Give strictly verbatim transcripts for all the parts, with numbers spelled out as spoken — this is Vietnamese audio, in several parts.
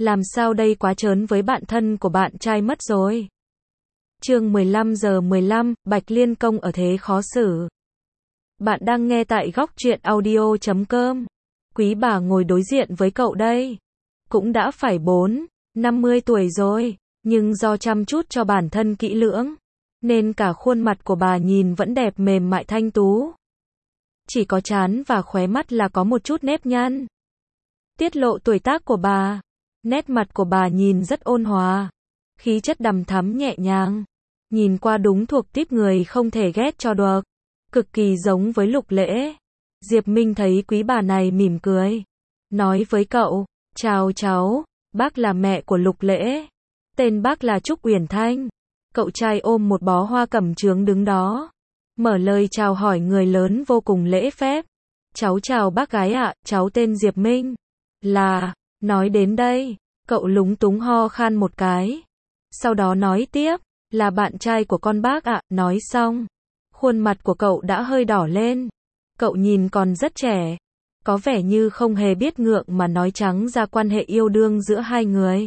Làm sao đây, quá trớn với bạn thân của bạn trai mất rồi. Chương mười lăm giờ mười lăm, Bạch Liên Công ở thế khó xử. Bạn đang nghe tại góc truyện audio chấm com. Quý bà ngồi đối diện với cậu đây. Cũng đã phải bốn, năm mươi tuổi rồi, nhưng do chăm chút cho bản thân kỹ lưỡng, nên cả khuôn mặt của bà nhìn vẫn đẹp mềm mại thanh tú. Chỉ có trán và khóe mắt là có một chút nếp nhăn. Tiết lộ tuổi tác của bà. Nét mặt của bà nhìn rất ôn hòa. Khí chất đằm thắm nhẹ nhàng. Nhìn qua đúng thuộc típ người không thể ghét cho được. Cực kỳ giống với Lục Lễ. Diệp Minh thấy quý bà này mỉm cười. Nói với cậu, chào cháu, bác là mẹ của Lục Lễ. Tên bác là Trúc Uyển Thanh. Cậu trai ôm một bó hoa cẩm chướng đứng đó. Mở lời chào hỏi người lớn vô cùng lễ phép. Cháu chào bác gái ạ, cháu tên Diệp Minh. Là, nói đến đây, cậu lúng túng ho khan một cái. Sau đó nói tiếp, là bạn trai của con bác ạ, nói xong. Khuôn mặt của cậu đã hơi đỏ lên. Cậu nhìn còn rất trẻ. Có vẻ như không hề biết ngượng mà nói trắng ra quan hệ yêu đương giữa hai người.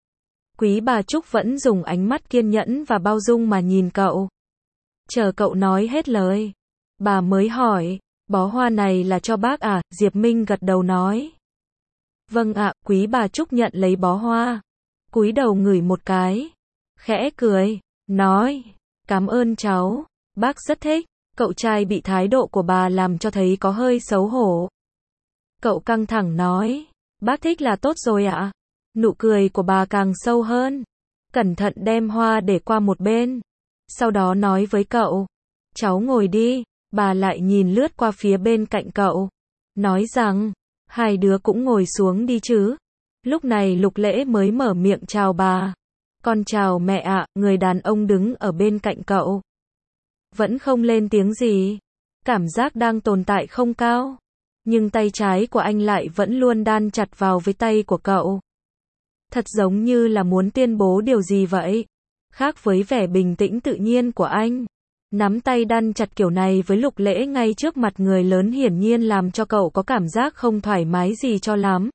Quý bà Trúc vẫn dùng ánh mắt kiên nhẫn và bao dung mà nhìn cậu. Chờ cậu nói hết lời, bà mới hỏi, bó hoa này là cho bác à? Diệp Minh gật đầu nói. Vâng ạ, quý bà Trúc nhận lấy bó hoa. Cúi đầu ngửi một cái. Khẽ cười, nói, cảm ơn cháu, bác rất thích. Cậu trai bị thái độ của bà làm cho thấy có hơi xấu hổ. Cậu căng thẳng nói, bác thích là tốt rồi ạ. Nụ cười của bà càng sâu hơn. Cẩn thận đem hoa để qua một bên. Sau đó nói với cậu, cháu ngồi đi. Bà lại nhìn lướt qua phía bên cạnh cậu. Nói rằng, hai đứa cũng ngồi xuống đi chứ. Lúc này Lục Lễ mới mở miệng chào bà. Con chào mẹ ạ. Người đàn ông đứng ở bên cạnh cậu vẫn không lên tiếng gì. Cảm giác đang tồn tại không cao. Nhưng tay trái của anh lại vẫn luôn đan chặt vào với tay của cậu. Thật giống như là muốn tuyên bố điều gì vậy. Khác với vẻ bình tĩnh tự nhiên của anh. Nắm tay đan chặt kiểu này với Lục Lễ ngay trước mặt người lớn hiển nhiên làm cho cậu có cảm giác không thoải mái gì cho lắm.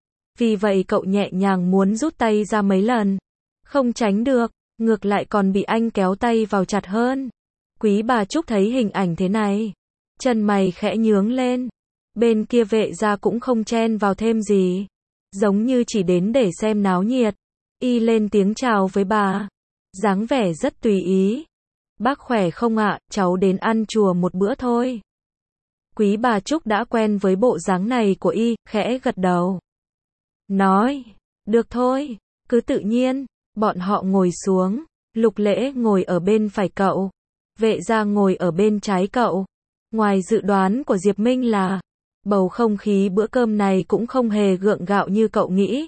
Vì vậy cậu nhẹ nhàng muốn rút tay ra mấy lần. Không tránh được, ngược lại còn bị anh kéo tay vào chặt hơn. Quý bà Trúc thấy hình ảnh thế này. Chân mày khẽ nhướng lên. Bên kia vệ gia cũng không chen vào thêm gì. Giống như chỉ đến để xem náo nhiệt. Y lên tiếng chào với bà. Dáng vẻ rất tùy ý. Bác khỏe không ạ, cháu đến ăn chùa một bữa thôi. Quý bà Trúc đã quen với bộ dáng này của Y, khẽ gật đầu. Nói, được thôi, cứ tự nhiên. Bọn họ ngồi xuống. Lục Lễ ngồi ở bên phải cậu. Vệ gia ngồi ở bên trái cậu. Ngoài dự đoán của Diệp Minh là bầu không khí bữa cơm này cũng không hề gượng gạo như cậu nghĩ.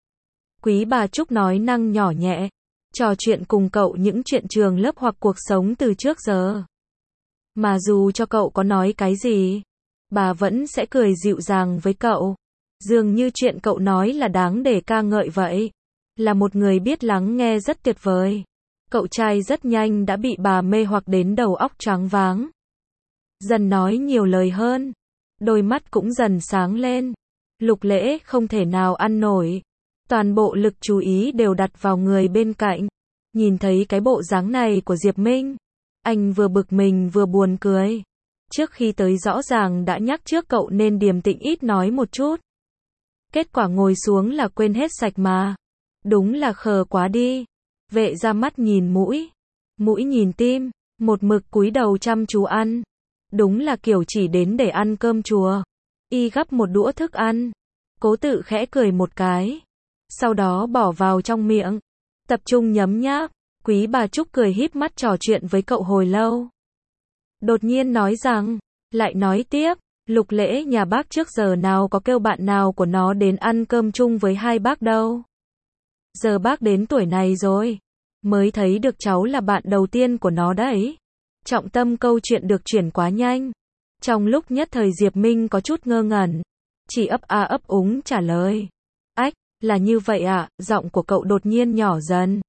Quý bà Trúc nói năng nhỏ nhẹ, trò chuyện cùng cậu những chuyện trường lớp hoặc cuộc sống từ trước giờ. Mà dù cho cậu có nói cái gì, bà vẫn sẽ cười dịu dàng với cậu. Dường như chuyện cậu nói là đáng để ca ngợi vậy. Là một người biết lắng nghe rất tuyệt vời. Cậu trai rất nhanh đã bị bà mê hoặc đến đầu óc choáng váng. Dần nói nhiều lời hơn. Đôi mắt cũng dần sáng lên. Lục Lễ không thể nào ăn nổi. Toàn bộ lực chú ý đều đặt vào người bên cạnh. Nhìn thấy cái bộ dáng này của Diệp Minh, anh vừa bực mình vừa buồn cười. Trước khi tới rõ ràng đã nhắc trước cậu nên điềm tĩnh ít nói một chút. Kết quả ngồi xuống là quên hết sạch mà. Đúng là khờ quá đi. Vệ ra mắt nhìn mũi. Mũi nhìn tim. Một mực cúi đầu chăm chú ăn. Đúng là kiểu chỉ đến để ăn cơm chùa. Y gắp một đũa thức ăn. Cố tự khẽ cười một cái. Sau đó bỏ vào trong miệng. Tập trung nhấm nháp. Quý bà Trúc cười híp mắt trò chuyện với cậu hồi lâu. Đột nhiên nói rằng. Lại nói tiếp. Lục Lễ nhà bác trước giờ nào có kêu bạn nào của nó đến ăn cơm chung với hai bác đâu. Giờ bác đến tuổi này rồi. Mới thấy được cháu là bạn đầu tiên của nó đấy. Trọng tâm câu chuyện được chuyển quá nhanh. Trong lúc nhất thời Diệp Minh có chút ngơ ngẩn. Chỉ ấp a ấp úng trả lời. Ách, là như vậy ạ, à? Giọng của cậu đột nhiên nhỏ dần.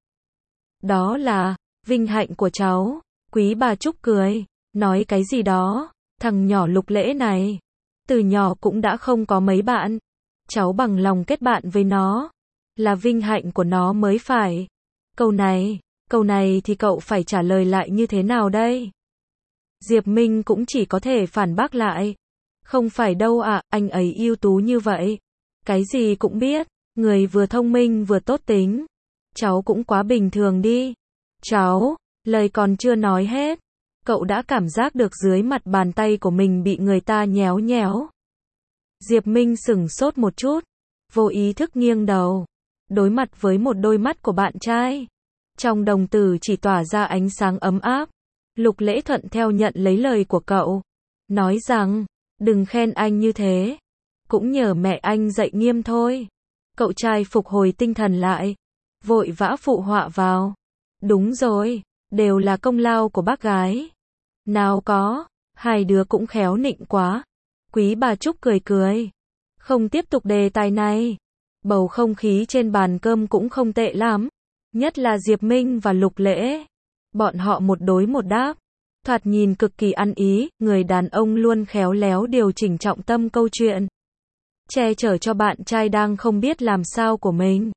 Đó là vinh hạnh của cháu. Quý bà Trúc cười. Nói cái gì đó. Thằng nhỏ Lục Lễ này. Từ nhỏ cũng đã không có mấy bạn. Cháu bằng lòng kết bạn với nó. là vinh hạnh của nó mới phải. Câu này, câu này thì cậu phải trả lời lại như thế nào đây? Diệp Minh cũng chỉ có thể phản bác lại. Không phải đâu ạ, anh ấy ưu tú như vậy. Cái gì cũng biết, người vừa thông minh vừa tốt tính. Cháu cũng quá bình thường đi. Cháu, lời còn chưa nói hết. Cậu đã cảm giác được dưới mặt bàn tay của mình bị người ta nhéo nhéo. Diệp Minh sửng sốt một chút, vô ý thức nghiêng đầu, đối mặt với một đôi mắt của bạn trai. Trong đồng tử chỉ tỏa ra ánh sáng ấm áp. Lục Lễ thuận theo nhận lấy lời của cậu, nói rằng, đừng khen anh như thế, cũng nhờ mẹ anh dạy nghiêm thôi. Cậu trai phục hồi tinh thần lại, vội vã phụ họa vào. Đúng rồi, đều là công lao của bác gái. Nào có, hai đứa cũng khéo nịnh quá. Quý bà Trúc cười cười, không tiếp tục đề tài này. Bầu không khí trên bàn cơm cũng không tệ lắm, nhất là Diệp Minh và Lục Lễ. Bọn họ một đối một đáp, thoạt nhìn cực kỳ ăn ý, người đàn ông luôn khéo léo điều chỉnh trọng tâm câu chuyện, che chở cho bạn trai đang không biết làm sao của mình.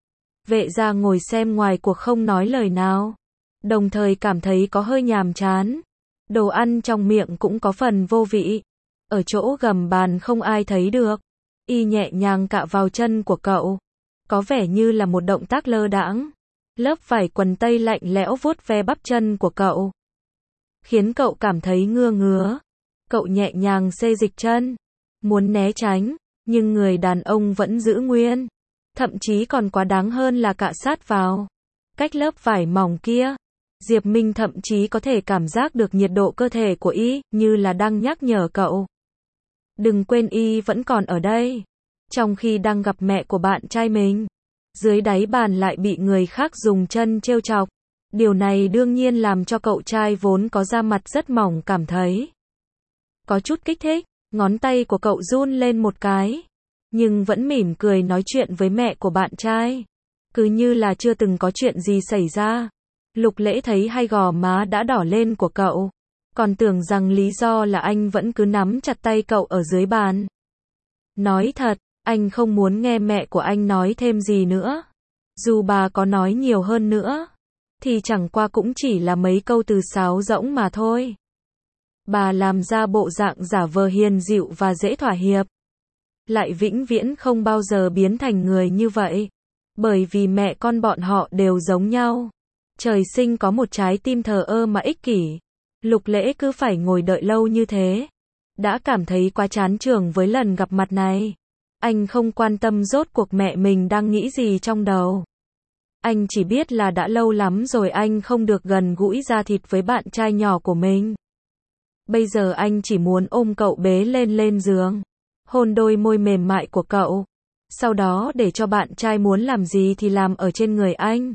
Vệ gia ngồi xem ngoài cuộc không nói lời nào, đồng thời cảm thấy có hơi nhàm chán. Đồ ăn trong miệng cũng có phần vô vị. Ở chỗ gầm bàn không ai thấy được, y nhẹ nhàng cạ vào chân của cậu, có vẻ như là một động tác lơ đãng. Lớp vải quần tây lạnh lẽo vuốt ve bắp chân của cậu, khiến cậu cảm thấy ngứa ngứa. Cậu nhẹ nhàng xê dịch chân, muốn né tránh, nhưng người đàn ông vẫn giữ nguyên. Thậm chí còn quá đáng hơn là cạ sát vào. Cách lớp vải mỏng kia, Diệp Minh thậm chí có thể cảm giác được nhiệt độ cơ thể của y, như là đang nhắc nhở cậu. Đừng quên y vẫn còn ở đây. Trong khi đang gặp mẹ của bạn trai mình, dưới đáy bàn lại bị người khác dùng chân trêu chọc. Điều này đương nhiên làm cho cậu trai vốn có da mặt rất mỏng cảm thấy có chút kích thích. Ngón tay của cậu run lên một cái, nhưng vẫn mỉm cười nói chuyện với mẹ của bạn trai, cứ như là chưa từng có chuyện gì xảy ra. Lục Lễ thấy hai gò má đã đỏ lên của cậu, còn tưởng rằng lý do là anh vẫn cứ nắm chặt tay cậu ở dưới bàn. Nói thật, anh không muốn nghe mẹ của anh nói thêm gì nữa. Dù bà có nói nhiều hơn nữa, thì chẳng qua cũng chỉ là mấy câu từ sáo rỗng mà thôi. Bà làm ra bộ dạng giả vờ hiền dịu và dễ thỏa hiệp, lại vĩnh viễn không bao giờ biến thành người như vậy. Bởi vì mẹ con bọn họ đều giống nhau. Trời sinh có một trái tim thờ ơ mà ích kỷ. Lục Lễ cứ phải ngồi đợi lâu như thế, đã cảm thấy quá chán chường với lần gặp mặt này. Anh không quan tâm rốt cuộc mẹ mình đang nghĩ gì trong đầu. Anh chỉ biết là đã lâu lắm rồi anh không được gần gũi da thịt với bạn trai nhỏ của mình. Bây giờ anh chỉ muốn ôm cậu bế lên lên giường, hôn đôi môi mềm mại của cậu, sau đó để cho bạn trai muốn làm gì thì làm ở trên người anh.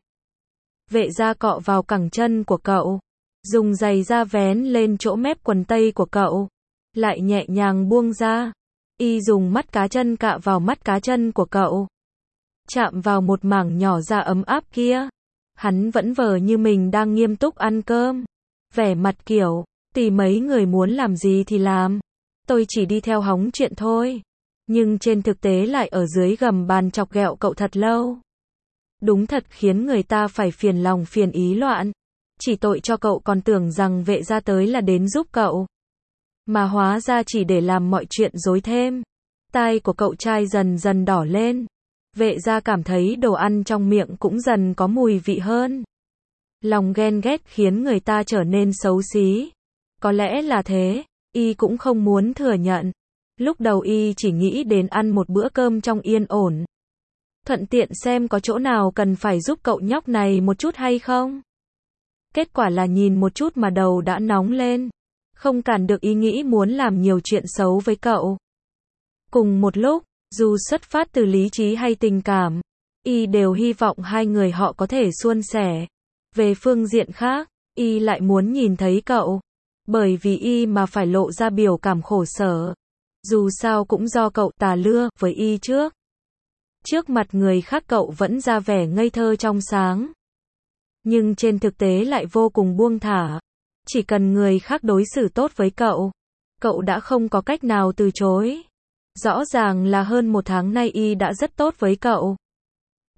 Vệ gia cọ vào cẳng chân của cậu, dùng giày da vén lên chỗ mép quần tây của cậu, lại nhẹ nhàng buông ra. Y dùng mắt cá chân cạ vào mắt cá chân của cậu, chạm vào một mảng nhỏ da ấm áp kia. Hắn vẫn vờ như mình đang nghiêm túc ăn cơm, vẻ mặt kiểu, tùy mấy người muốn làm gì thì làm, tôi chỉ đi theo hóng chuyện thôi. Nhưng trên thực tế lại ở dưới gầm bàn chọc ghẹo cậu thật lâu. Đúng thật khiến người ta phải phiền lòng phiền ý loạn. Chỉ tội cho cậu còn tưởng rằng vệ gia tới là đến giúp cậu, mà hóa ra chỉ để làm mọi chuyện rối thêm. Tai của cậu trai dần dần đỏ lên. Vệ gia cảm thấy đồ ăn trong miệng cũng dần có mùi vị hơn. Lòng ghen ghét khiến người ta trở nên xấu xí. Có lẽ là thế, y cũng không muốn thừa nhận. Lúc đầu y chỉ nghĩ đến ăn một bữa cơm trong yên ổn, thuận tiện xem có chỗ nào cần phải giúp cậu nhóc này một chút hay không. Kết quả là nhìn một chút mà đầu đã nóng lên, không cản được ý nghĩ muốn làm nhiều chuyện xấu với cậu. Cùng một lúc, dù xuất phát từ lý trí hay tình cảm, y đều hy vọng hai người họ có thể suôn sẻ. Về phương diện khác, y lại muốn nhìn thấy cậu, bởi vì y mà phải lộ ra biểu cảm khổ sở. Dù sao cũng do cậu tà lưa với y trước. Trước mặt người khác cậu vẫn ra vẻ ngây thơ trong sáng, nhưng trên thực tế lại vô cùng buông thả. Chỉ cần người khác đối xử tốt với cậu, cậu đã không có cách nào từ chối. Rõ ràng là hơn một tháng nay y đã rất tốt với cậu.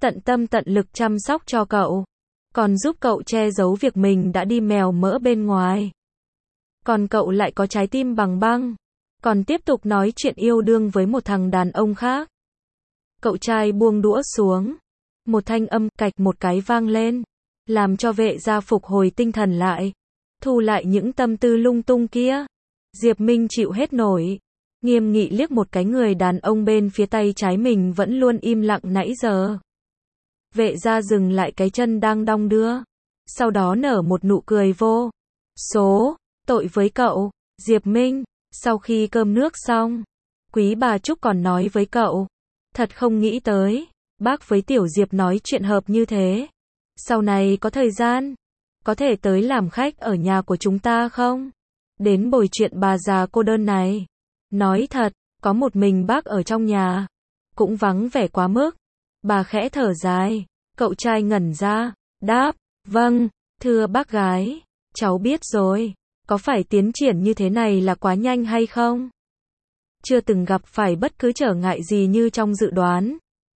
tận tâm tận lực chăm sóc cho cậu, còn giúp cậu che giấu việc mình đã đi mèo mỡ bên ngoài. Còn cậu lại có trái tim bằng băng, còn tiếp tục nói chuyện yêu đương với một thằng đàn ông khác. Cậu trai buông đũa xuống, một thanh âm cạch một cái vang lên, làm cho vệ gia phục hồi tinh thần lại, thu lại những tâm tư lung tung kia. Diệp Minh chịu hết nổi, nghiêm nghị liếc một cái người đàn ông bên phía tay trái mình vẫn luôn im lặng nãy giờ. Vệ gia dừng lại cái chân đang đong đưa, sau đó nở một nụ cười vô số, tội với cậu, Diệp Minh. Sau khi cơm nước xong, Quý bà Trúc còn nói với cậu, thật không nghĩ tới, bác với Tiểu Diệp nói chuyện hợp như thế. Sau này có thời gian, có thể tới làm khách ở nhà của chúng ta không? Đến bồi chuyện bà già cô đơn này. Nói thật, có một mình bác ở trong nhà, cũng vắng vẻ quá mức. Bà khẽ thở dài, cậu trai ngẩn ra, đáp, vâng, thưa bác gái, cháu biết rồi. Có phải tiến triển như thế này là quá nhanh hay không? Chưa từng gặp phải bất cứ trở ngại gì như trong dự đoán.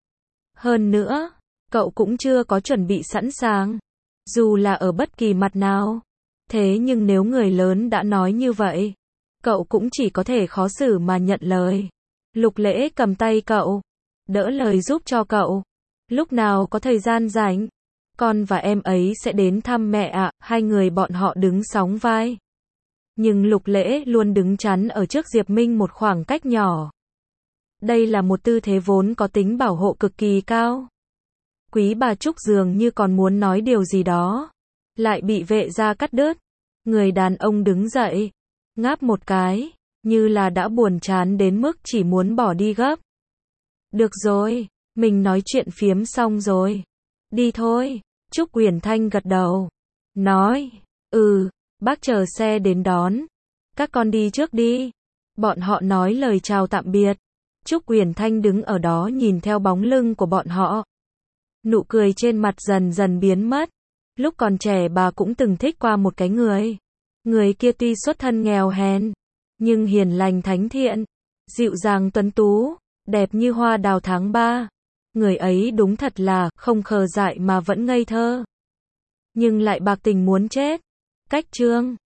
Hơn nữa, cậu cũng chưa có chuẩn bị sẵn sàng, dù là ở bất kỳ mặt nào. Thế nhưng nếu người lớn đã nói như vậy, cậu cũng chỉ có thể khó xử mà nhận lời. Lục Lễ cầm tay cậu, đỡ lời giúp cho cậu. Lúc nào có thời gian rảnh, con và em ấy sẽ đến thăm mẹ ạ. Hai người bọn họ đứng sóng vai. Nhưng Lục Lễ luôn đứng chắn ở trước Diệp Minh một khoảng cách nhỏ. Đây là một tư thế vốn có tính bảo hộ cực kỳ cao. Quý bà Trúc dường như còn muốn nói điều gì đó, lại bị vệ gia cắt đứt. Người đàn ông đứng dậy, ngáp một cái, như là đã buồn chán đến mức chỉ muốn bỏ đi gấp. Được rồi, mình nói chuyện phiếm xong rồi. Đi thôi. Trúc Uyển Thanh gật đầu, nói, ừ, bác chờ xe đến đón. Các con đi trước đi. Bọn họ nói lời chào tạm biệt. Trúc Uyển Thanh đứng ở đó nhìn theo bóng lưng của bọn họ. Nụ cười trên mặt dần dần biến mất. Lúc còn trẻ bà cũng từng thích qua một cái người. Người kia tuy xuất thân nghèo hèn, nhưng hiền lành thánh thiện, dịu dàng tuấn tú, đẹp như hoa đào tháng ba. Người ấy đúng thật là không khờ dại mà vẫn ngây thơ, nhưng lại bạc tình muốn chết. Cách chương